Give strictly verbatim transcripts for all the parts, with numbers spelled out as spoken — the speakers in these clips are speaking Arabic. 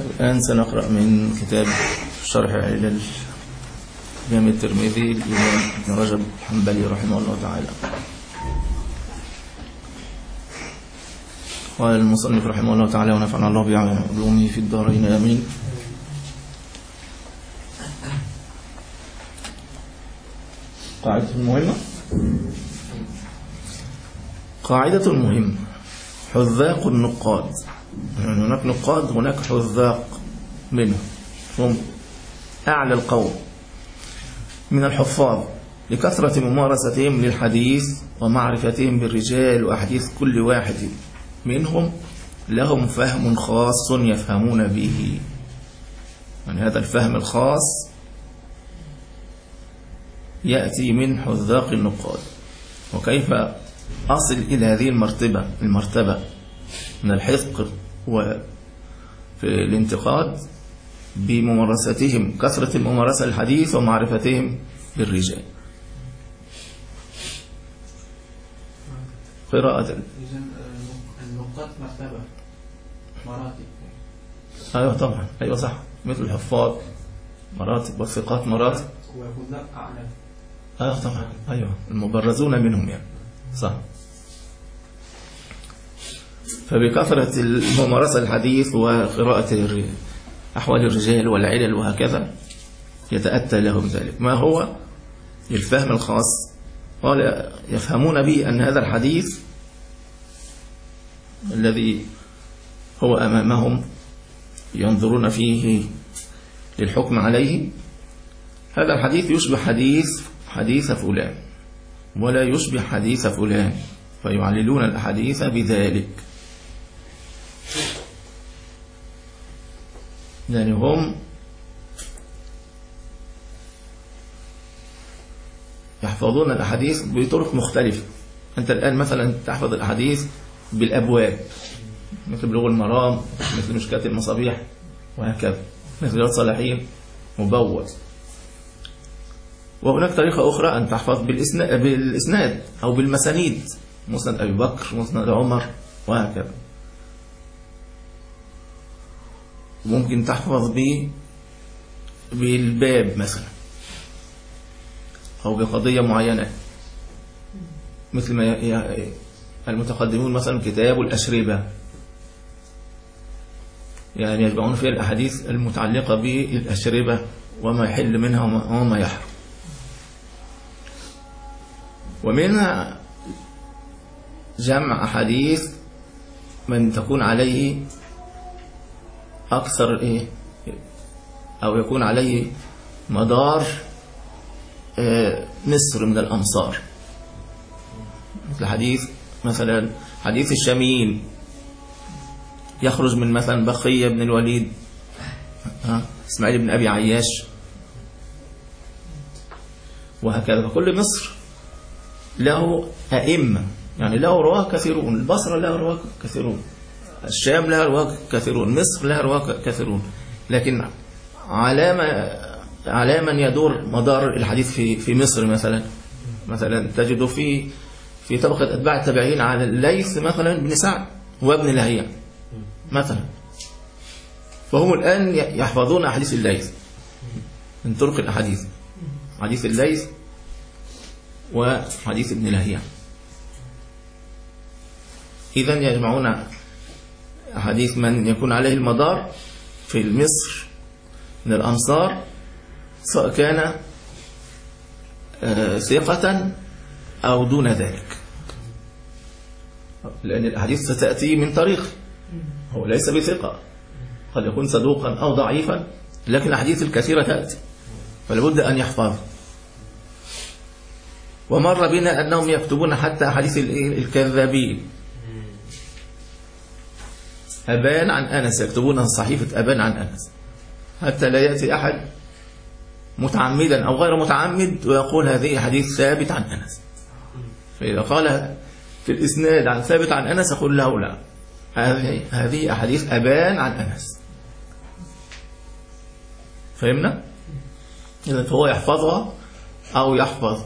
الآن سنقرأ من كتاب شرح علل الإمام الترمذي الإمام ابن رجب الحنبلي رحمه الله تعالى. قال المصنف رحمه الله تعالى ونفعنا الله بعلومه في الدارين آمين. قاعدة المهمة قاعدة المهمة حذاق النقاد، يعني هناك نقاد هناك حذاق منه، هم أعلى القوم من الحفاظ لكثرة ممارستهم للحديث ومعرفتهم بالرجال وأحاديث كل واحد منهم لهم فهم خاص يفهمون به. يعني هذا الفهم الخاص يأتي من حذاق النقاد. وكيف أصل إلى هذه المرتبة المرتبة من الحذق وفي الانتقاد؟ بممارستهم، كثرة الممارسة للحديث ومعرفتهم بالرجال. قراءة النقاد مرتبة مراتب. أيوة طبعا، أيوة صح، مثل الحفاظ مراتب والثقات مراتب وحذاق أعلى. أيوة طبعا، أيوة المبرزون منهم يعني صح. فبكثرة الممارسة الحديث وقراءة أحوال الرجال والعلل وهكذا يتأتى لهم ذلك. ما هو الفهم الخاص؟ قال يفهمون به أن هذا الحديث الذي هو أمامهم ينظرون فيه للحكم عليه، هذا الحديث يشبه حديث حديث فلان ولا يشبه حديث فلان، فيعللون الأحاديث بذلك. يعني هم يحفظون الأحاديث بطرق مختلفة. أنت الآن مثلا تحفظ الأحاديث بالأبواب، مثل بلوغ المرام، مثل مشكات المصابيح وهكذا، مثل رياض الصالحين مبوب. وهناك طريقة أخرى أن تحفظ بالإسناد أو بالمسانيد، مسند أبي بكر، مسند عمر وهكذا. ممكن تحفظ به بالباب مثلا أو بقضية معينة، مثل ما المتقدمون مثلا كتاب الأشربة، يعني يجمعون فيها الأحاديث المتعلقة بالأشربة وما يحل منها وما يحرم. ومنها جمع أحاديث من تكون عليه أكثر إيه أو يكون عليه مدار مصر من الأمصار، مثل حديث مثلا حديث الشاميين يخرج من مثلا بقية بن الوليد، إسماعيل بن أبي عياش وهكذا. فكل مصر له أئمة، يعني له رواه كثيرون، البصرة له رواه كثيرون، الشام لها رواه كثيرون، مصر لها رواه كثيرون. لكن على ما على من يدور مدار الحديث في في مصر مثلا مثلا تجد في في طبقة أتباع التابعين على الليث مثلا بن سعد وابن لهيعة مثلا، فهم الآن يحفظون أحاديث الليث من طرق الأحاديث، حديث الليث وحديث ابن لهيعة. إذن يجمعون حديث من يكون عليه المدار في مصر من الأمصار، سواء كان ثقة أو دون ذلك، لأن الحديث ستأتي من طريق هو ليس بثقة، قد يكون صدوقا أو ضعيفا، لكن الحديث الكثيرة تأتي فلابد أن يحفظ. ومر بنا أنهم يكتبون حتى حديث الكذابين، أبان عن أنس، يكتبون صحيفة أبان عن أنس، حتى لا يأتي أحد متعمدا أو غير متعمد ويقول هذه حديث ثابت عن أنس. فإذا قال في الإسناد عن ثابت عن أنس يقول له لا، هذه هذه أحاديث أبان عن أنس. فهمنا؟ إذا هو يحفظها أو يحفظ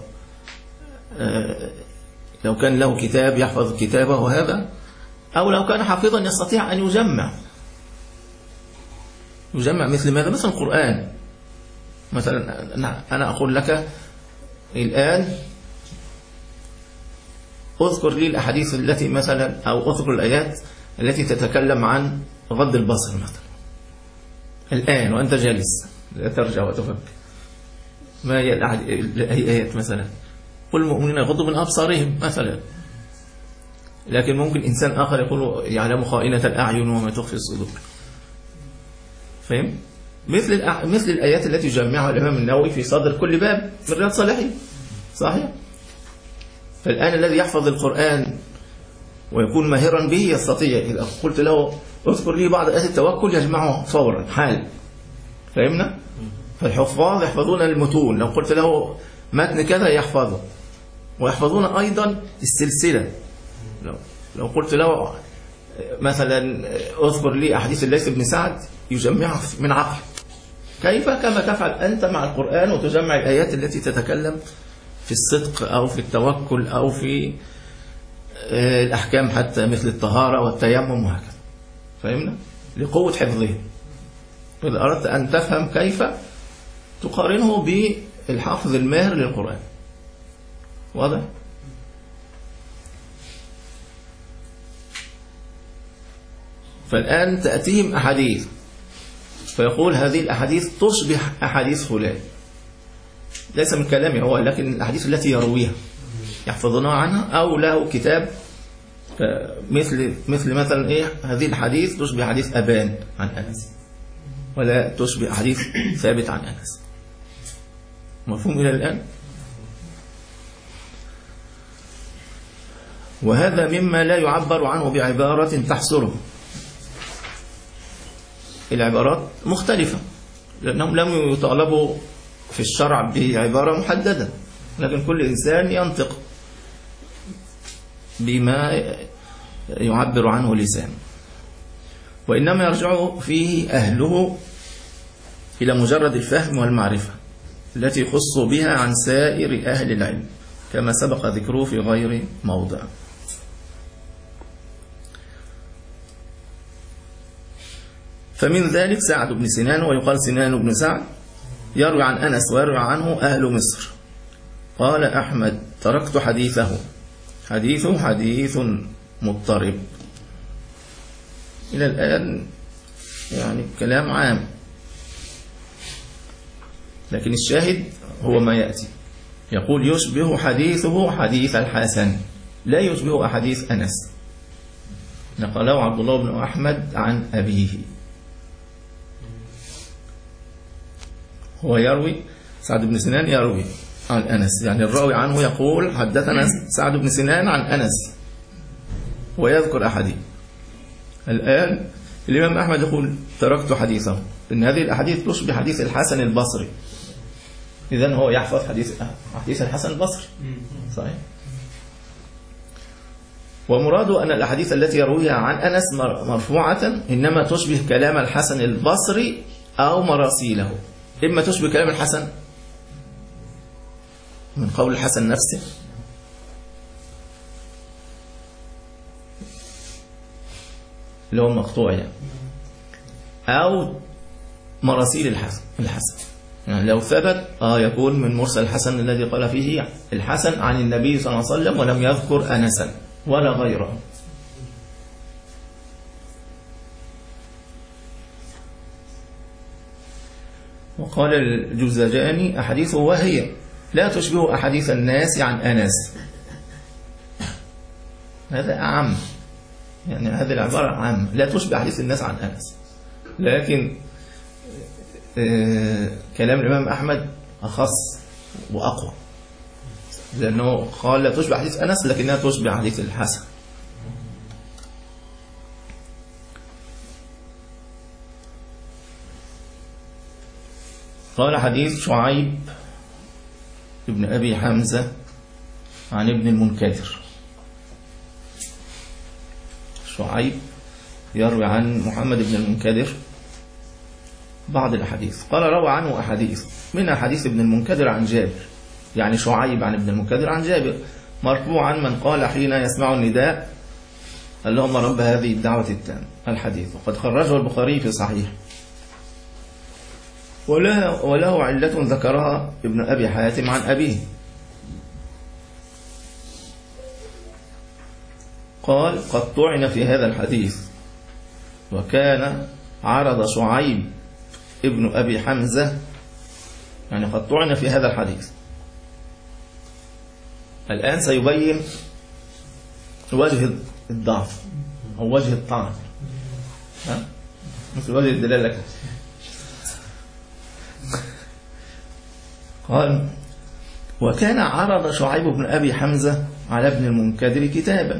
لو كان له كتاب يحفظ كتابه هذا، أو لو كان حافظا يستطيع أن يجمع يجمع مثل ماذا؟ مثلا القرآن. مثلا أنا أقول لك الآن أذكر لي الأحاديث التي مثلا، أو أذكر الآيات التي تتكلم عن غض البصر مثلا الآن وأنت جالس لا ترجع وتفكر. ما هي الآيات مثلا؟ قل المؤمنين يغضوا من أبصارهم مثلا. لكن ممكن إنسان آخر يقول يعلم خائنة الأعين وما تخفي الصدور. فهم؟ مثل الأ... مثل الآيات التي جمعها الإمام النووي في صدر كل باب من رياض الصالحين. صحيح؟ فالآن الذي يحفظ القرآن ويكون ماهرا به يستطيع إذا قلت له اذكر لي بعض آيات التوكل يجمعه فورا حال. فهمنا؟ فالحفاظ يحفظون المتون، لو قلت له متن كذا يحفظه، ويحفظون أيضا السلسلة. لو, لو قلت له مثلا اذكر لي أحاديث الليث بن سعد يجمعها من عقل. كيف؟ كما تفعل أنت مع القرآن وتجمع الآيات التي تتكلم في الصدق أو في التوكل أو في الأحكام حتى مثل الطهارة والتيمم وهكذا. فهمنا؟ لقوة حفظه. إذا أردت أن تفهم كيف تقارنه بالحافظ الماهر للقرآن. واضح؟ فالآن تأتيهم أحاديث فيقول هذه الأحاديث تشبه أحاديث فلان، ليس من كلامه هو، لكن الأحاديث التي يرويها يحفظونها عنها، أو له كتاب مثل مثل مثلا إيه هذه الحديث تشبه حديث أبان عن أنس، ولا تشبه حديث ثابت عن أنس. مفهوم إلى الآن؟ وهذا مما لا يعبر عنه بعبارة تحصره. العبارات مختلفة لأنهم لم يطالبوا في الشرع بعبارة محددة، لكن كل إنسان ينطق بما يعبر عنه لسانه، وإنما يرجع فيه أهله إلى مجرد الفهم والمعرفة التي يخص بها عن سائر أهل العلم كما سبق ذكره في غير موضع. فمن ذلك سعد بن سنان، ويقال سنان بن سعد، يروي عن أنس ويروي عنه أهل مصر. قال أحمد تركت حديثه، حديثه حديث مضطرب. إلى الآن يعني كلام عام، لكن الشاهد هو ما يأتي. يقول يشبه حديثه حديث الحسن، لا يشبه أحاديث أنس. نقله عبد الله بن أحمد عن أبيه. هو يروي، سعد بن سنان يروي عن أنس، يعني الراوي عنه يقول حدثنا سعد بن سنان عن أنس ويذكر أحاديث. الآن الإمام أحمد يقول تركت حديثه، إن هذه الأحاديث تشبه حديث الحسن البصري. إذن هو يحفظ حديث حديث الحسن البصري. صحيح. ومراده أن الأحاديث التي يرويها عن أنس مرفوعة إنما تشبه كلام الحسن البصري أو مراسيله. إما تشبه كلام الحسن من قول الحسن نفسه، اللي هو مقطوع يعني، أو مراسيل الحسن الحسن يعني لو ثبت آه يكون من مرسل الحسن الذي قال فيه الحسن عن النبي صلى الله عليه وسلم ولم يذكر أنسا ولا غيره. وقال الجوزجاني أحاديثه وهي لا تشبه أحاديث الناس عن أنس. هذا أعم، يعني هذه العبارة عامة، لا تشبه أحاديث الناس عن أنس. لكن آه كلام الإمام أحمد أخص وأقوى، لأنه قال لا تشبه حديث أنس لكنها تشبه حديث الحسن. قال حديث شعيب ابن أبي حمزة عن ابن المنكدر. شعيب يروي عن محمد بن المنكدر بعض الأحاديث. قال روى عنه أحاديث، من أحاديث ابن المنكدر عن جابر، يعني شعيب عن ابن المنكدر عن جابر مرفوعا من قال حين يسمع النداء اللهم رب هذه الدعوة التامة، الحديث. وقد خرجه البخاري في صحيح. وله, وله علة ذكرها ابن أبي حاتم عن أبيه. قال قد طعن في هذا الحديث، وكان عرض شعيب ابن أبي حمزة، يعني قد طعن في هذا الحديث. الآن سيبين وجه الضعف أو وجه الطعن، مثل وجه الدلالة كده. قال وكان عرض شعيب بن أبي حمزة على ابن المنكدر كتابا،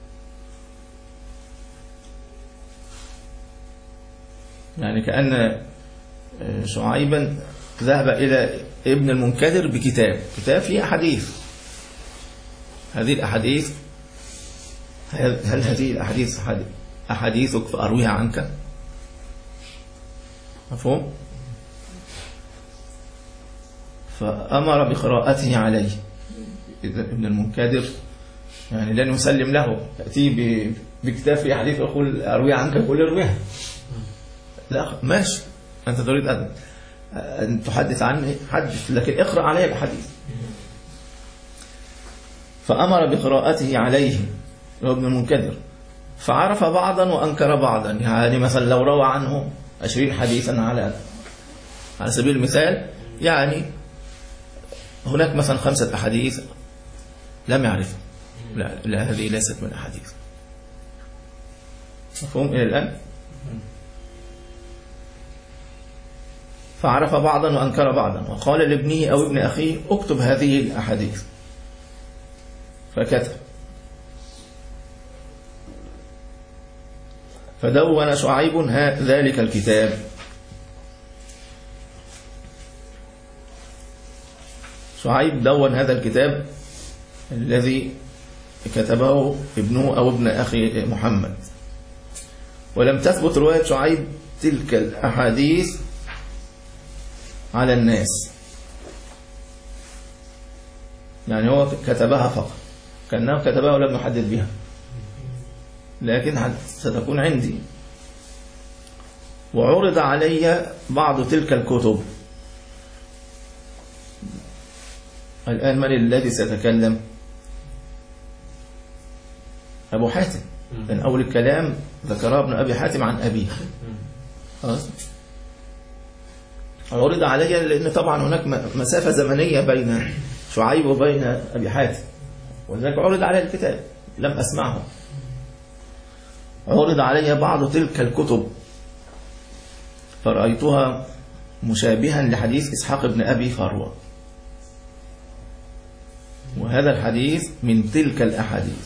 يعني كأن شعيبا ذهب إلى ابن المنكدر بكتاب، كتاب فيه أحاديث. هذه الأحاديث، هل هذه الأحاديث أحاديثك فأرويها عنك؟ مفهوم؟ فأمر بقراءته عليه. إذا ابن المنكدر يعني لن يسلم له، تأتي بكتاب فيه أحاديث يقول أرويها عنك، يقول أرويها. لا ماشي، أنت تريد أن أن تحدث عني، حدث، لكن اقرأ عليه الحديث. فأمر بقراءته عليه ابن المنكدر، فعرف بعضا وأنكر بعضا. يعني مثلا لو روى عنه عشرين حديثا على على سبيل المثال، يعني هناك مثلا خمسة أحاديث لم يعرفها، لا, لا هذه ليست من الأحاديث. مفهوم إلى الآن؟ فعرف بعضا وأنكر بعضا، وقال لابنه أو ابن أخيه اكتب هذه الأحاديث، فكتب. فدون شعيب ذلك الكتاب. شعيب دون هذا الكتاب الذي كتبه ابنه أو ابن أخي محمد. ولم تثبت رواية شعيب تلك الأحاديث على الناس، يعني هو كتبها فقط، كأنه كتبها ولم يحدث بها، لكن ستكون عندي. وعرض علي بعض تلك الكتب. الآن من الذي سيتكلم؟ أبو حاتم، لأن أول الكلام ذكرها ابن أبي حاتم عن أبيه. خلاص، عرض علي لأن طبعا هناك مسافة زمنية بين شعيب وبين أبي حاتم، ولذلك عرض علي الكتاب، لم أسمعه. عرض علي بعض تلك الكتب فرأيتها مشابها لحديث إسحاق بن أبي فروة، وهذا الحديث من تلك الأحاديث.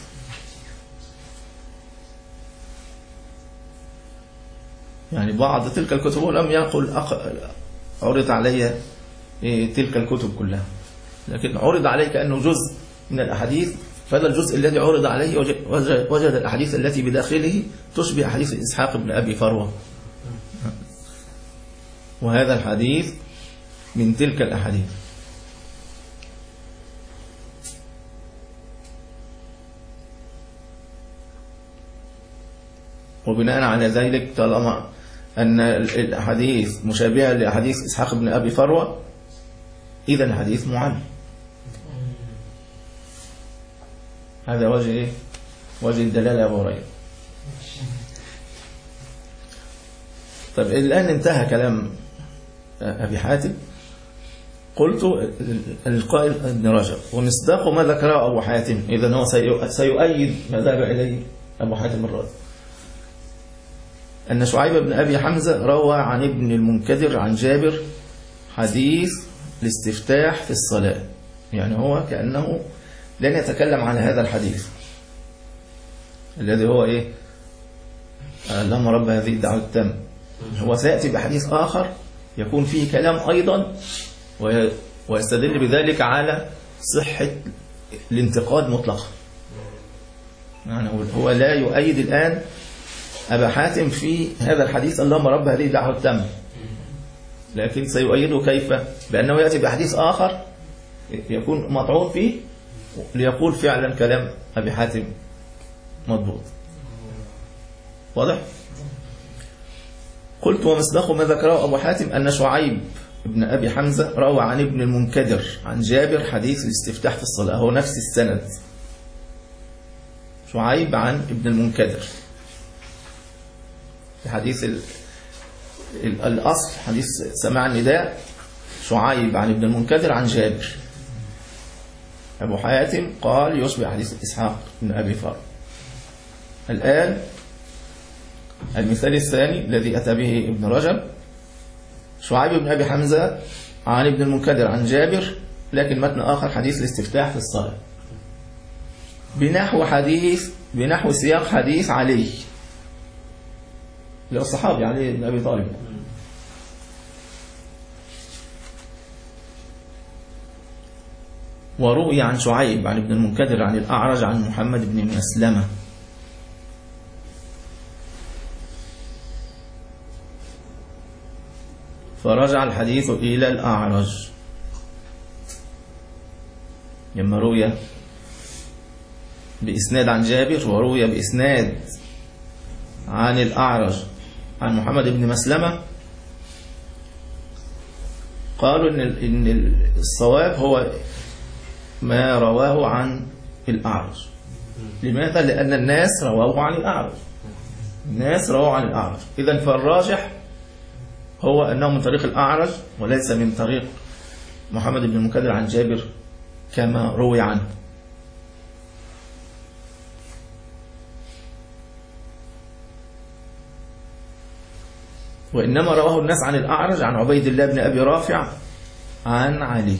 يعني بعض تلك الكتب، ولم يقل عرض علي تلك الكتب كلها، لكن عرض علي كأنه جزء من الأحاديث. فهذا الجزء الذي عرض عليه وجد الأحاديث التي بداخله تشبه حديث إسحاق بن أبي فروة، وهذا الحديث من تلك الأحاديث. وبناء على ذلك طالما أن الأحاديث مشابهة لأحاديث إسحاق بن أبي فروة، إذا الحديث معل. هذا وجه إيه؟ وجه الدلالة يا أبو هريرة. طيب الآن انتهى كلام أبي حاتم. قلت القائل ابن رجب ومصداق ما ذكره أبو حاتم، إذن هو سيؤيد ما ذهب إليه أبو حاتم الرازي، أن شعيب بن أبي حمزة روى عن ابن المنكدر عن جابر حديث الاستفتاح في الصلاة. يعني هو كأنه لن يتكلم عن هذا الحديث الذي هو إيه؟ اللهم رب هذه الدعوة التامة. هو سيأتي بحديث آخر يكون فيه كلام أيضا، ويستدل بذلك على صحة الانتقاد مطلقا. يعني هو لا يؤيد الآن أبا حاتم في هذا الحديث اللهم رب هذه الدعوة التامة، لكن سيؤيده كيف؟ بأنه يأتي بحديث آخر يكون مطعون فيه ليقول فعلا كلام أبي حاتم مضبوط. واضح؟ قلت ومصداق ما ذكره أبو حاتم أن شعيب ابن أبي حمزة روى عن ابن المنكدر عن جابر حديث الاستفتاح في الصلاة، هو نفس السند. شعيب عن ابن المنكدر في حديث ال... ال... الأصل حديث سماع النداء، شعيب عن ابن المنكدر عن جابر. أبو حاتم قال يشبه حديث إسحاق بن أبي فرو. الآن المثال الثاني الذي أتى به ابن رجب، شعيب بن أبي حمزة عن ابن المنكدر عن جابر، لكن متن آخر حديث الاستفتاح في الصلاة بنحو حديث بنحو سياق حديث علي، اللي هو الصحابي علي بن أبي طالب. وروي عن شعيب عن ابن المنكدر عن الأعرج عن محمد بن مسلمة. فرجع الحديث إلى الأعرج لما روي بإسناد عن جابر وروي بإسناد عن الأعرج عن محمد بن مسلمة. قالوا إن الصواب هو ما رواه عن الأعرج. لماذا؟ لأن الناس رواه عن الأعرج، الناس رواه عن الأعرج، إذن فالراجح هو أنه من طريق الأعرج وليس من طريق محمد بن المنكدر عن جابر كما روي عنه. وإنما رواه الناس عن الأعرج عن عبيد الله بن أبي رافع عن علي.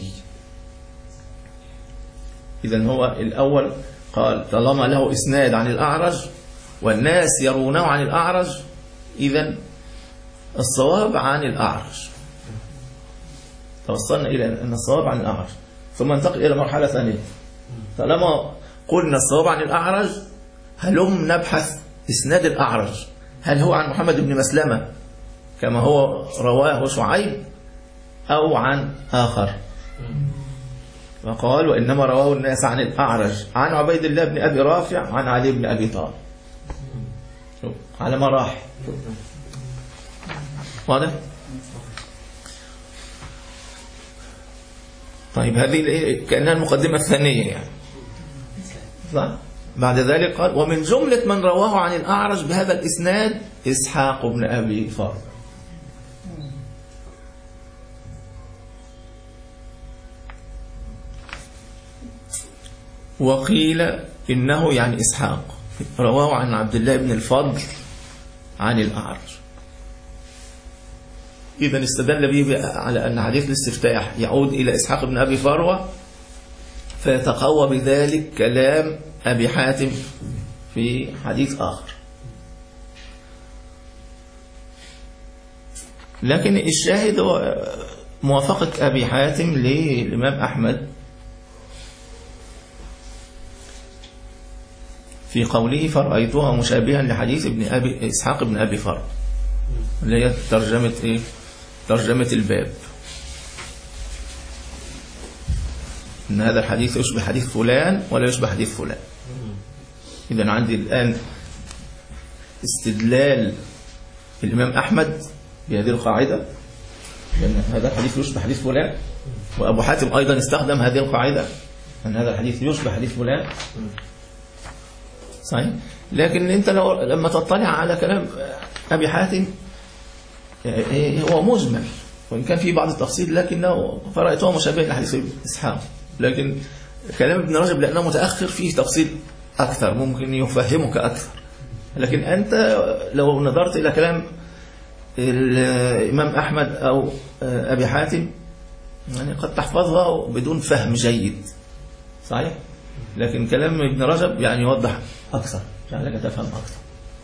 إذن هو الأول قال طالما له إسناد عن الأعرج والناس يرونه عن الأعرج، إذن الصواب عن الأعرج. توصلنا إلى أن الصواب عن الأعرج، ثم ننتقل إلى مرحلة ثانية. طالما قلنا الصواب عن الأعرج، هلم نبحث إسناد الأعرج، هل هو عن محمد بن مسلمة كما هو رواه شعيب أو عن آخر؟ وقال وإنما رواه الناس عن الأعرج عن عبيد الله بن أبي رافع عن علي بن أبي طالب. على مراحل. واضح؟ طيب هذه كأنها المقدمة الثانية يعني. صح؟ بعد ذلك قال ومن جملة من رواه عن الأعرج بهذا الإسناد إسحاق بن أبي فرو. وقيل إنه يعني إسحاق رواه عن عبد الله بن الفضل عن الأعرج. إذن استدل به على أن حديث الاستفتاح يعود إلى إسحاق بن أبي فروة، فيتقوى بذلك كلام أبي حاتم في حديث آخر. لكن الشاهد هو موافقة أبي حاتم للإمام أحمد في قوله فرأيتها مشابها لحديث ابن أبي إسحاق بن أبي فرو، اللي هي ترجمة إيه؟ ترجمة الباب، إن هذا الحديث يشبه حديث فلان ولا يشبه حديث فلان. إذن عندي الآن استدلال الإمام أحمد بهذه القاعدة، لأن هذا الحديث يشبه حديث فلان، وأبو حاتم أيضا استخدم هذه القاعدة أن هذا الحديث يشبه حديث فلان. صحيح. لكن أنت لو لما تطلع على كلام أبي حاتم هو مجمل وإن كان في بعض التفصيل، لكنه فرأيته مشابه لحديث إسحاق. لكن كلام ابن رجب لأنه متأخر فيه تفصيل أكثر ممكن يفهمك أكثر. لكن أنت لو نظرت إلى كلام الإمام أحمد أو أبي حاتم يعني قد تحفظها بدون فهم جيد. صحيح. لكن كلام ابن رجب يعني يوضح أكثر، يعني لك تفهم أكثر.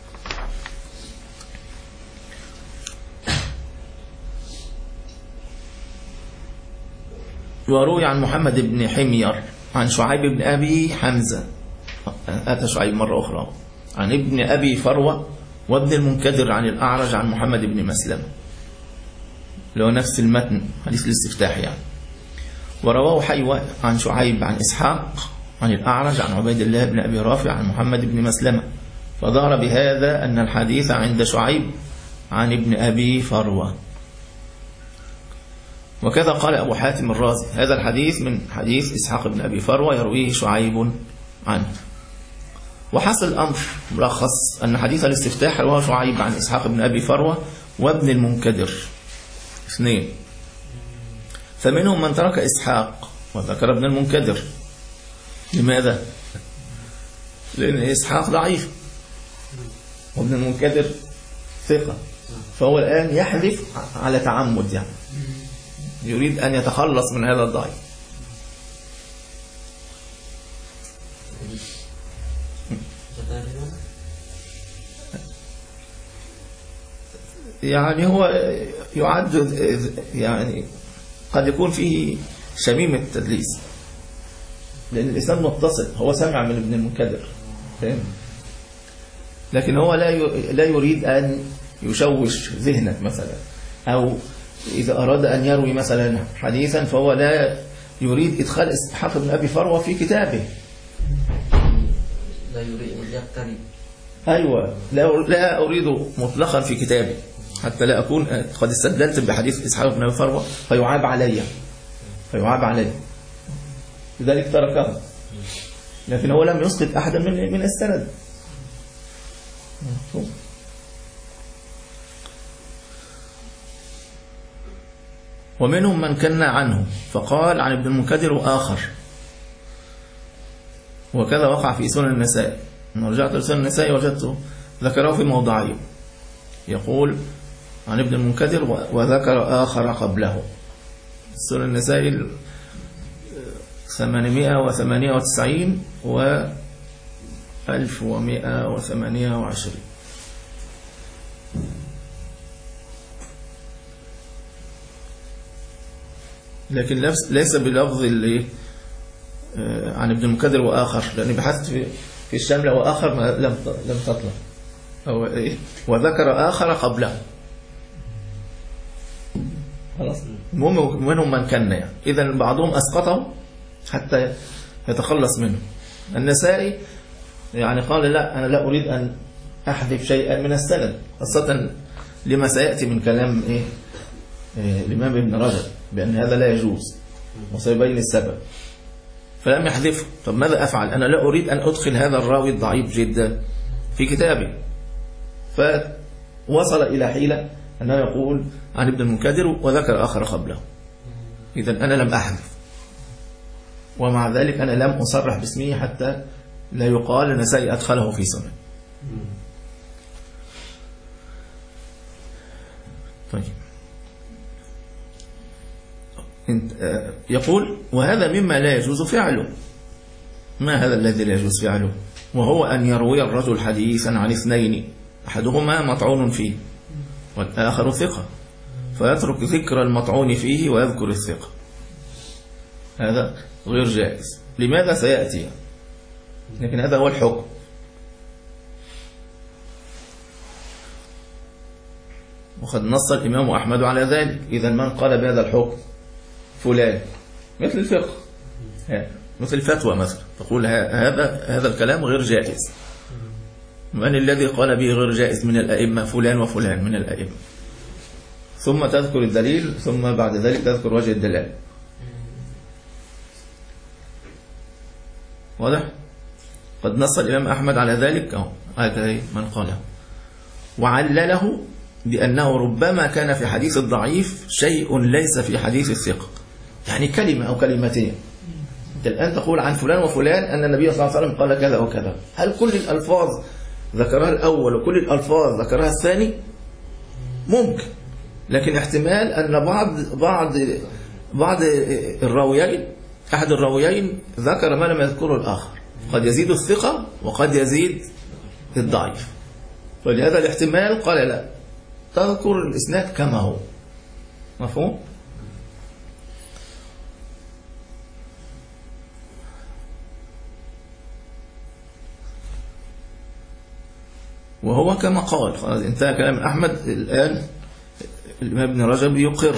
وروي عن محمد بن حمير عن شعيب بن أبي حمزة، أتى شعيب مرة أخرى، عن ابن أبي فروة وابن المنكدر عن الأعرج عن محمد بن مسلمة، اللي هو نفس المتن حديث الاستفتاح يعني. ورواه حيوة عن شعيب عن إسحاق عن الأعرج عن عبيد الله بن أبي رافع عن محمد بن مسلمة، فظهر بهذا أن الحديث عند شعيب عن ابن أبي فروة. وكذا قال أبو حاتم الرازي هذا الحديث من حديث إسحاق بن أبي فروة يرويه شعيب عنه. وحصل الأمر ملخص أن حديث الاستفتاح رواه شعيب عن إسحاق بن أبي فروة وابن المنكدر اثنين، فمنهم من ترك إسحاق وذكر ابن المنكدر. لماذا؟ لأن إسحاق ضعيف وابن المنكدر ثقة، فهو الآن يحذف على تعمد، يعني يريد أن يتخلص من هذا الضعيف. يعني هو يعد يعني قد يكون فيه شميم التدليس، لأن الإسناد متصل، هو سمع من ابن المنكدر، فهم؟ لكن هو لا لا يريد أن يشوش ذهنك مثلا، أو إذا أراد أن يروي مثلا حديثا فهو لا يريد إدخال إسحاق بن أبي فروة في كتابه، لا يريد أن يقترب. أيوة، لا لا أريد مطلقا في كتابي حتى لا أكون قد استدلت بحديث إسحاق بن أبي فروة فيعاب علي فيعاب علي لذلك تركه. لكن هو لم يسقط أحدا من من السند. ومنهم من كنا عنه فقال عن ابن المنكدر وآخر، وكذا وقع في سنن النسائي. لما رجعت لسنن النسائي وجدته ذكره في موضعين، يقول عن ابن المنكدر وذكر آخر قبله. سنن النسائي ثمانمائة وثمانية وتسعين و ألف ومائة وثمانية وعشرين. لكن ليس بلفظ اللي عن ابن المنكدر وآخر، لأني بحثت في في الشاملة وآخر لم لم تطلع، أو إيه وذكر آخر قبله. خلاص. المهم منهم من كان يعني، إذا بعضهم أسقطه حتى يتخلص منه. النسائي يعني قال لا، أنا لا أريد أن أحذف شيئا من السند، خاصة لما سيأتي من كلام إيه الإمام ابن رجب بأن هذا لا يجوز وسيبين السبب، فلم يحذفه. طب ماذا أفعل؟ أنا لا أريد أن أدخل هذا الراوي الضعيف جدا في كتابي، فوصل إلى حيلة أنه يقول عن ابن المنكدر وذكر آخر قبله. إذا أنا لم أحذف، ومع ذلك أنا لم أصرح باسمه حتى لا يقال النسائي أدخله في سنن. طيب، يقول وهذا مما لا يجوز فعله. ما هذا الذي لا يجوز فعله؟ وهو أن يروي الرجل حديثا عن اثنين أحدهما مطعون فيه والآخر ثقة، فيترك ذكر المطعون فيه ويذكر الثقة. هذا غير جائز. لماذا؟ سيأتي، لكن هذا هو الحكم. وقد نص الإمام أحمد على ذلك. إذا من قال بهذا الحكم فلان، مثل الفقه، مثل الفتوى مثلا، تقول هذا هذا الكلام غير جائز. من الذي قال به غير جائز من الأئمة؟ فلان وفلان من الأئمة، ثم تذكر الدليل، ثم بعد ذلك تذكر وجه الدلالة. واضح؟ قد نص الإمام أحمد على ذلك، أهو هكذا من قاله، وعلله بأنه ربما كان في حديث الضعيف شيء ليس في حديث الثقة، يعني كلمة أو كلمتين. أنت الآن تقول عن فلان وفلان أن النبي صلى الله عليه وسلم قال كذا وكذا، هل كل الألفاظ ذكرها الأول وكل الألفاظ ذكرها الثاني؟ ممكن، لكن احتمال أن بعض بعض بعض الراويين، أحد الراويين ذكر ما لم يذكره الآخر، قد يزيد الثقة وقد يزيد الضعيف، فلهذا الاحتمال قال لا، تذكر الإسناد كما هو. مفهوم؟ وهو كما قال، خلاص انتهى كلام أحمد. الآن الإمام ابن رجب يقر،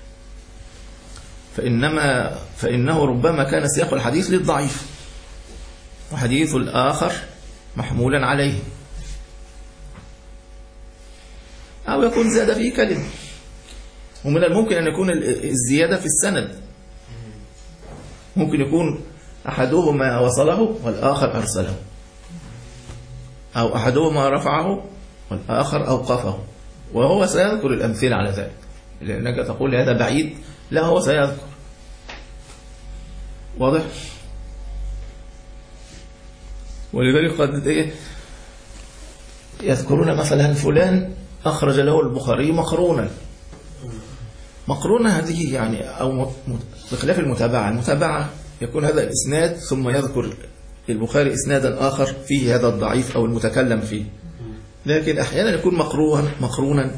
فإنما فإنه ربما كان سياق الحديث للضعيف وحديث الآخر محمولا عليه، أو يكون زاد فيه كلمة، ومن الممكن أن يكون الزيادة في السند، ممكن يكون أحدهما وصله والآخر أرسله، أو أحدهما رفعه والآخر أوقفه، وهو سيذكر الأمثلة على ذلك، لأنك تقول هذا بعيد، لا هو سيذكر. واضح؟ ولذلك قد يذكرون مثلا فلان أخرج له البخاري مقرونا. مقرونة هذه يعني أو بخلاف المتابعة، المتابعة يكون هذا الإسناد ثم يذكر البخاري إسنادا آخر فيه هذا الضعيف أو المتكلم فيه، لكن أحيانا يكون مقرونا مقرونا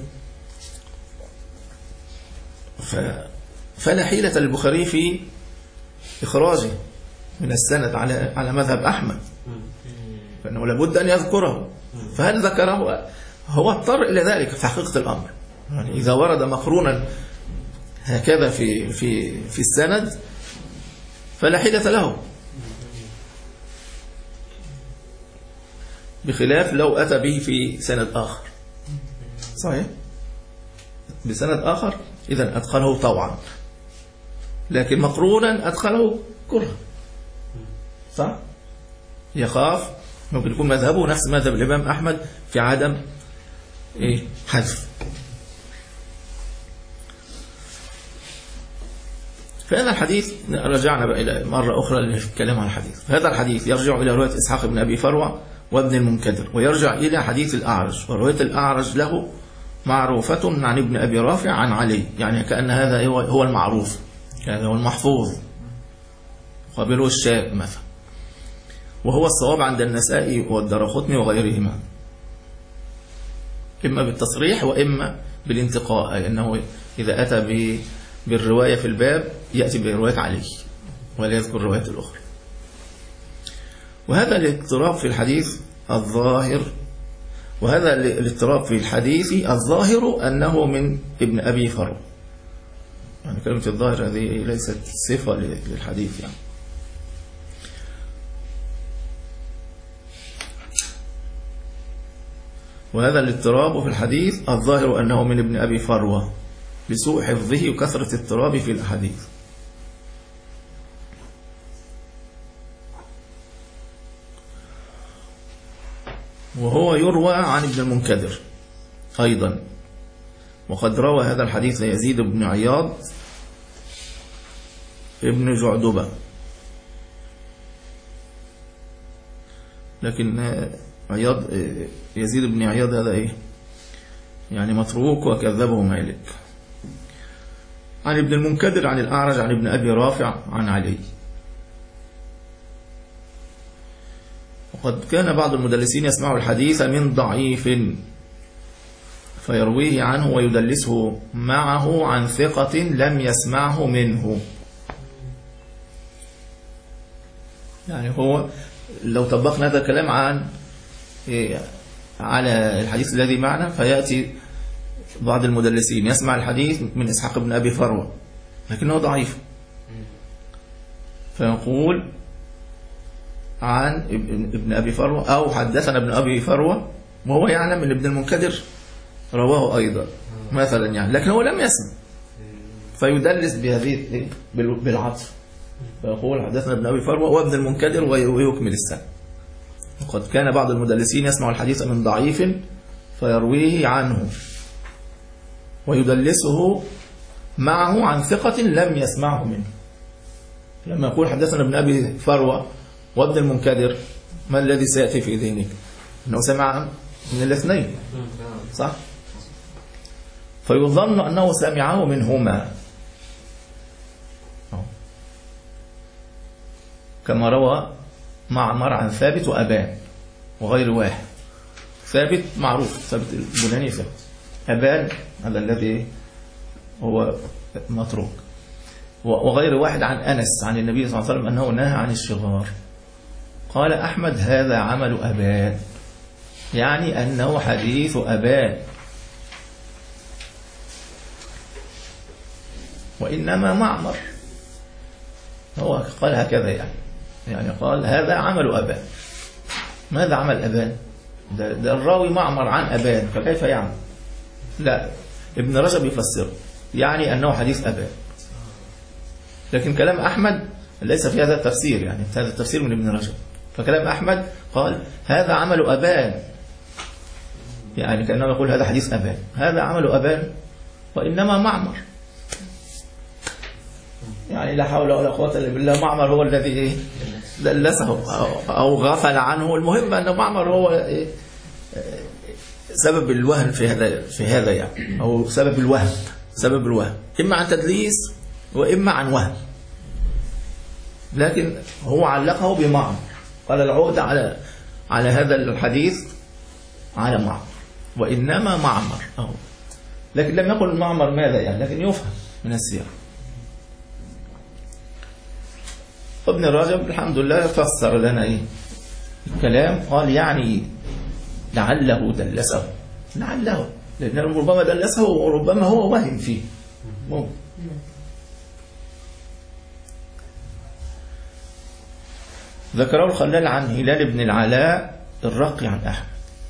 ف... فلا حيلة للبخاري في إخراجه من السند على على مذهب أحمد، فإنه لابد أن يذكره. فهل ذكره؟ هو اضطر إلى ذلك في حقيقة الأمر، يعني إذا ورد مقرونا هكذا في في في السند فلا حيلة له، بخلاف لو أتى به في سند آخر. صحيح؟ بسند آخر إذا أدخله طوعا، لكن مقرونا أدخله كرها. صح؟ يخاف ممكن يكون مذهبه نفس مذهب الإمام أحمد في عدم إيه حذف. فهذا الحديث رجعنا بقى إلى مرة أخرى للكلام عن الحديث. هذا الحديث يرجع إلى رواية إسحاق بن أبي فروة وابن المنكدر، ويرجع إلى حديث الأعرج، ورواية الأعرج له معروفة عن ابن أبي رافع عن علي، يعني كأن هذا هو المعروف، هذا هو المحفوظ، قابله الشاب مثلا، وهو الصواب عند النسائي والدارقطني وغيرهما، إما بالتصريح وإما بالانتقاء، أي أنه إذا أتى بالرواية في الباب يأتي برواية علي ولا يذكر الروايات الأخرى. وهذا الاضطراب في الحديث الظاهر وهذا الاضطراب في الحديث الظاهر أنه من ابن أبي فروة، يعني كلمة الظاهر هذه ليست صفة للحديث يعني. وهذا الاضطراب في الحديث الظاهر أنه من ابن أبي فروة لسوء حفظه وكثرة اضطرابه في الأحاديث. وهو يروى عن ابن المنكدر أيضا، وقد روى هذا الحديث يزيد بن عياض ابن جعدبة، لكن عياض يزيد بن عياض هذا إيه يعني متروك وكذبه مالك. عن ابن المنكدر عن الأعرج عن ابن أبي رافع عن علي. وقد كان بعض المدلسين يسمع الحديث من ضعيف فيرويه عنه ويدلسه معه عن ثقة لم يسمعه منه، يعني هو لو طبقنا هذا الكلام عن على الحديث الذي معنا، فيأتي بعض المدلسين يسمع الحديث من إسحاق بن أبي فروة لكنه ضعيف، فيقول عن ابن أبي فروة أو حدثنا ابن أبي فروة، وهو يعلم أن ابن المنكدر رواه أيضا مثلا يعني، لكن هو لم يسمع، فيدلس بهذه بالعطف، فيقول حدثنا ابن أبي فروة وابن المنكدر ويكمل السنة. وقد كان بعض المدلسين يسمع الحديث من ضعيف فيرويه عنه ويدلسه معه عن ثقة لم يسمعه منه. لما يقول حدثنا ابن أبي فروة وابن المنكدر، ما الذي سيأتي في ذهنك؟ أنه سمع من الاثنين، صح؟ فيظن أنه سمعه منهما، كما روى معمر عن ثابت وأبان وغير واحد. ثابت معروف، ثابت البناني ثابت، أبان هذا الذي هو متروك، وغير واحد عن أنس عن النبي صلى الله عليه وسلم أنه نهى عن الشغار. قال أحمد هذا عمل أبان، يعني أنه حديث أبان، وإنما معمر هو قال هكذا يعني يعني قال هذا عمل أبان. ماذا عمل أبان؟ ده, ده الراوي معمر عن أبان، فكيف يعمل؟ لا، ابن رجب يفسره يعني أنه حديث أبان. لكن كلام أحمد ليس في هذا التفسير، يعني هذا التفسير من ابن رجب. فكلام أحمد قال هذا عمل أبان، يعني كأنه يقول هذا حديث أبان، هذا عمل أبان وإنما معمر، يعني لا حول ولا قوة إلا بالله. معمر هو الذي دلسه أو غفل عنه. المهم أن معمر هو سبب الوهن في هذا في هذا يعني، أو سبب الوهم، سبب الوهم إما عن تدليس وإما عن وهم. لكن هو علقه بمعمر، قال العودة على على هذا الحديث على معمر، وإنما معمر أهو. لكن لم يقل معمر ماذا يعني، لكن يفهم من السيرة. ابن رجب الحمد لله فسر لنا إيه الكلام، قال يعني لعله دلسه، لعله، لأن ربما دلسه وربما هو وهم فيه. ممكن. ذكره الخلال عن هلال بن العلاء الرقي عن أحمد.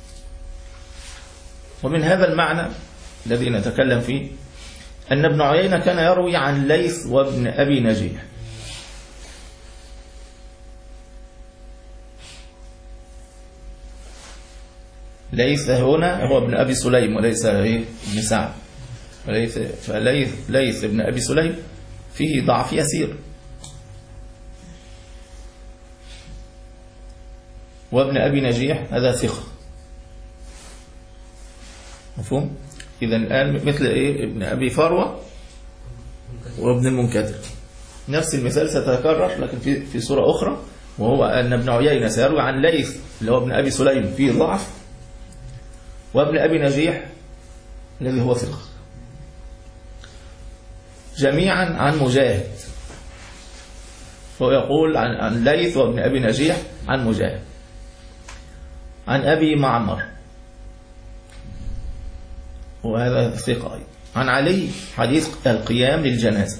ومن هذا المعنى الذي نتكلم فيه أن ابن عيينة كان يروي عن ليث وابن أبي نجيح. ليث هنا هو ابن أبي سليم وليس ابن سعد. فليث, فليث ليث ابن أبي سليم فيه ضعف يسير. وابن أبي نجيح هذا ثقة. مفهوم؟ إذا الآن مثل إيه ابن أبي فروة وابن المنكدر، نفس المثال سيتكرر لكن في في صورة أخرى، وهو أن ابن عيينة سيروي عن ليث اللي هو ابن أبي سليم فيه ضعف، وابن أبي نجيح الذي هو ثقة، جميعا عن مجاهد. هو يقول عن عن ليث وابن أبي نجيح عن مجاهد، عن أبي معمر وهذا ثقة، عن علي حديث القيام للجنازة.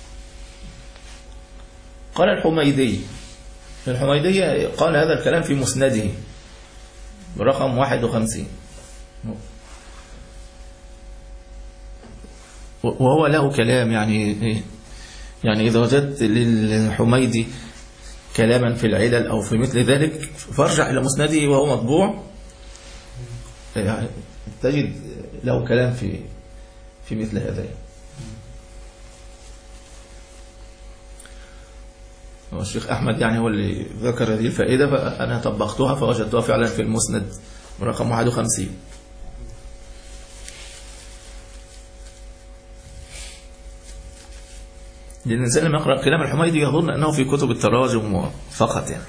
قال الحميدي، الحميدي قال هذا الكلام في مسنده برقم واحد وخمسين، وهو له كلام يعني يعني إذا وجدت للحميدي كلاما في العلل أو في مثل ذلك فارجع إلى مسنده وهو مطبوع، يعني تجد له كلام في في مثل هذا. الشيخ أحمد يعني هو اللي ذكر هذه الفائدة، فأنا طبقتها فوجدتها فعلا في المسند رقم واحد وخمسين. لأن الإنسان لما يقرأ كلام الحميدي يظن أنه في كتب التراجم فقط يعني.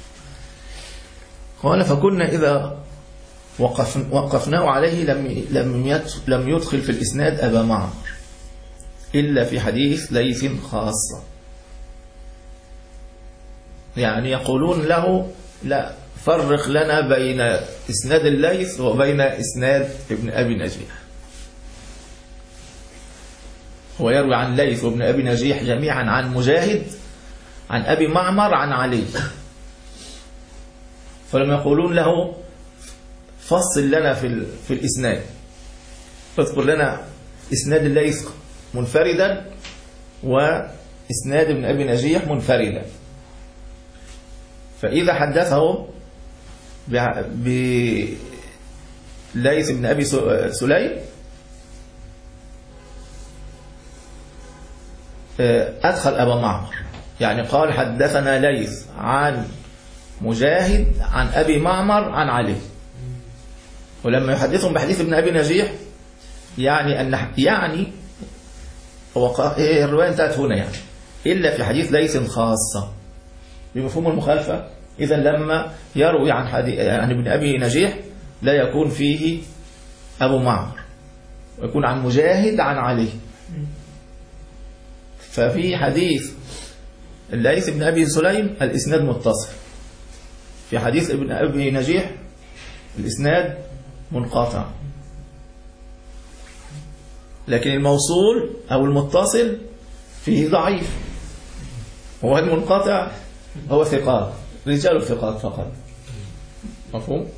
قال فكنا إذا وقف وقفناه عليه لم لم لم يدخل في الإسناد أبا معمر إلا في حديث ليث خاصة، يعني يقولون له لا فرق لنا بين إسناد الليث وبين إسناد ابن أبي نجيح. هو يروي عن ليث وابن أبي نجيح جميعا عن مجاهد عن أبي معمر عن علي، فلما يقولون له فصل لنا في في الإسناد، اذكر لنا إسناد الليث منفردا وإسناد ابن أبي نجيح منفردا. فإذا حدثهم بليث ابن أبي سليم أدخل أبا معمر، يعني قال حدثنا ليث عن مجاهد عن أبي معمر عن علي. ولما يحدثهم بحديث ابن أبي نجيح يعني أن يعني الرواية انتهت هنا يعني إلا في حديث ليث خاصة بمفهوم المخالفة. إذا لما يروي عن حديث عن ابن أبي نجيح لا يكون فيه أبو معمر، ويكون عن مجاهد عن علي. ففي حديث الليث ابن أبي سليم الإسناد متصل، في حديث ابن أبي نجيح الإسناد منقطع، لكن الموصول أو المتصل فيه ضعيف، وهو المنقطع هو ثقات، رجال الثقات فقط. مفهوم؟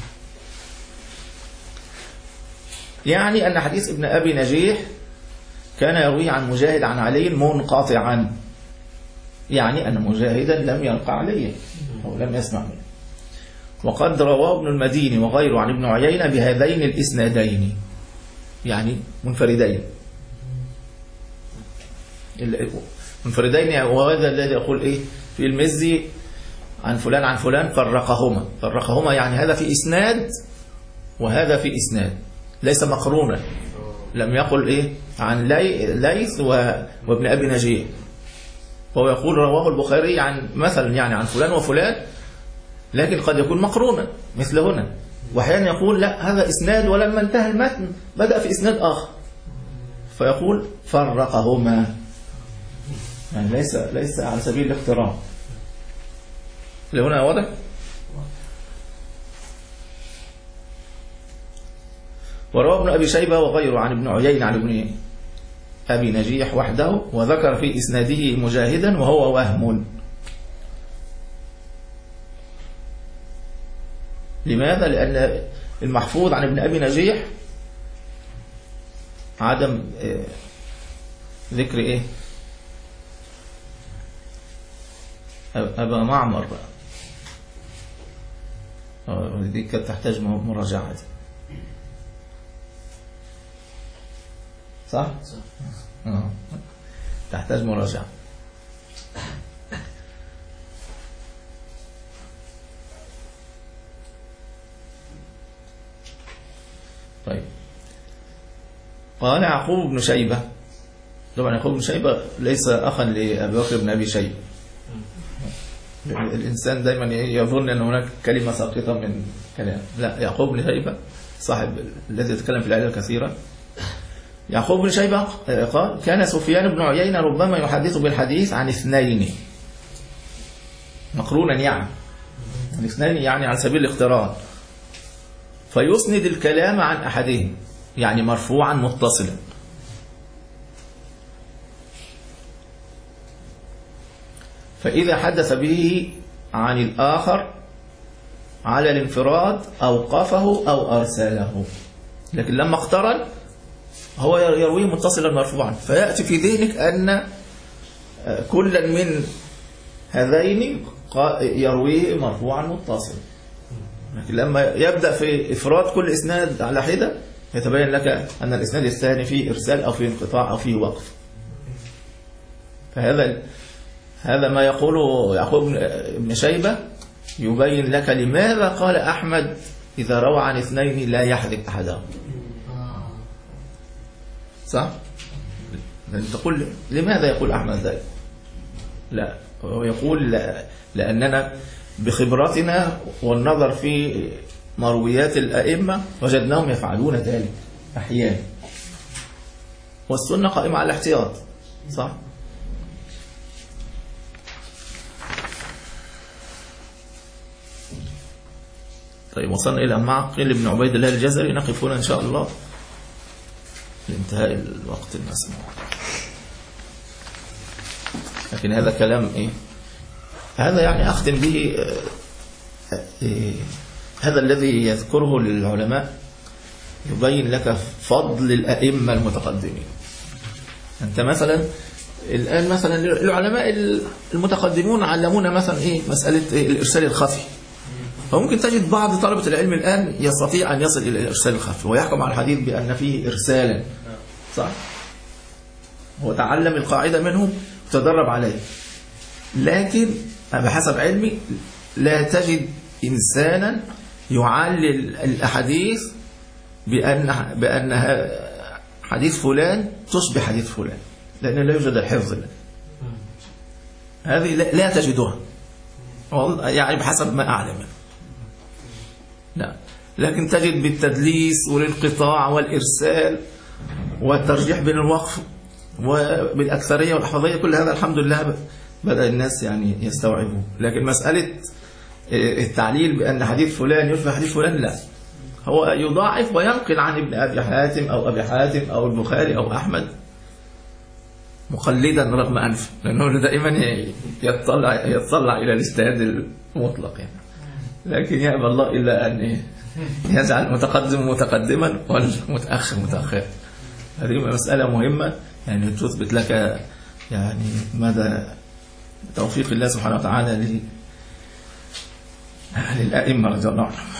يعني أن حديث ابن أبي نجيح كان يروي عن مجاهد عن علي منقطعا، يعني أن مجاهدا لم يلقى عليا أو لم يسمع منه. وقد رواه ابن المديني وغيره عن ابن عيينة بهذين الإسنادين، يعني منفردين منفردين وهذا الذي يقول إيه في المزي عن فلان عن فلان فرقهما فرقهما يعني هذا في إسناد وهذا في إسناد، ليس مقرونا. لم يقل إيه عن لي ليث وابن أبي نجيح، وهو يقول رواه البخاري عن مثلا يعني عن فلان وفلان، لكن قد يكون مقرونا مثل هنا. وأحيانا يقول لا هذا إسناد ولما انتهى المتن بدأ في إسناد آخر، فيقول فرقهما، يعني ليس ليس على سبيل الاقتران. لهنا واضح؟ وروى ابن أبي شيبة وغيره عن ابن عيينة عن ابن أبي نجيح وحده، وذكر في إسناده مجاهدا وهو وهم. لماذا؟ لأن المحفوظ عن ابن أبي نجيح عدم ذكر إيه أبا معمر بقى، دي كانت تحتاج مراجعة دي. صح؟ آه. تحتاج مراجعة. طيب قال يعقوب بن شيبة، طبعا يعقوب بن شيبة ليس أخا لأبي بكر بن أبي شيبة. الإنسان دائما يظن أن هناك كلمة ساقطة من كلام، لا، يعقوب بن شيبة صاحب الذي يتكلم في العلل كثيرا. يعقوب بن شيبة قال كان سفيان بن عيينة ربما يحدث بالحديث عن اثنين مقرونا، يعني عن اثنين يعني على سبيل الاقتران، فيسند الكلام عن أحدهم يعني مرفوعا متصلا. فإذا حدث به عن الآخر على الانفراد أوقفه أو أرسله، لكن لما اقترن هو يرويه متصلا مرفوعا، فيأتي في ذهنك أن كل من هذين يرويه مرفوعا متصلا. لكن لما يبدأ في إفراد كل إسناد على حدة يتبين لك أن الإسناد الثاني فيه إرسال أو فيه انقطاع أو فيه وقف. فهذا هذا ما يقوله يعقوب بن شيبة يبين لك لماذا قال أحمد إذا روى عن اثنين لا يحذف أحدهم. صح؟ تقول لماذا يقول أحمد ذلك؟ لا، هو يقول لا، لأننا بخبرتنا والنظر في مرويات الأئمة وجدناهم يفعلون ذلك أحيانا، والسنة قائمة على الاحتياط. صح؟ طيب وصلنا إلى معقل بن عبيد الله الجزري، نقف هنا إن شاء الله لانتهاء الوقت المسموح. لكن هذا كلام إيه؟ هذا يعني أختم به إيه؟ هذا الذي يذكره للعلماء يبين لك فضل الأئمة المتقدمين. أنت مثلا الآن مثلا العلماء المتقدمون علمونا مثلا إيه مسألة إيه؟ الإرسال الخفي. فممكن تجد بعض طلبة العلم الآن يستطيع أن يصل إلى الإرسال الخفي ويحكم على الحديث بأن فيه إرسالا. صح؟ هو تعلم القاعدة منهم وتدرب عليه، لكن بحسب علمي لا تجد إنسانا يعلل الأحاديث بأن بأنها حديث فلان تشبه حديث فلان، لأن لا يوجد الحفظ له. هذه لا تجدها يعني بحسب ما أعلم. لا، لكن تجد بالتدليس والانقطاع والإرسال والترجيح بين الوقف وبالأكثرية والأحفظية، كل هذا الحمد لله بدأ الناس يعني يستوعبوه. لكن مسألة التعليل بأن حديث فلان يشبه حديث فلان لا، هو يضاعف وينقل عن ابن أبي حاتم أو أبي حاتم أو البخاري أو أحمد مقلدا رغم أنفه، لأنه دائما يطلع يطلع إلى الاجتهاد المطلق يعني. لكن يأبى الله إلا أن يجعل المتقدم متقدما والمتأخر متأخر. هذه مسألة مهمة يعني تثبت لك يعني مدى توفيق الله سبحانه وتعالى لل... للأئمة رضي الله عنهم.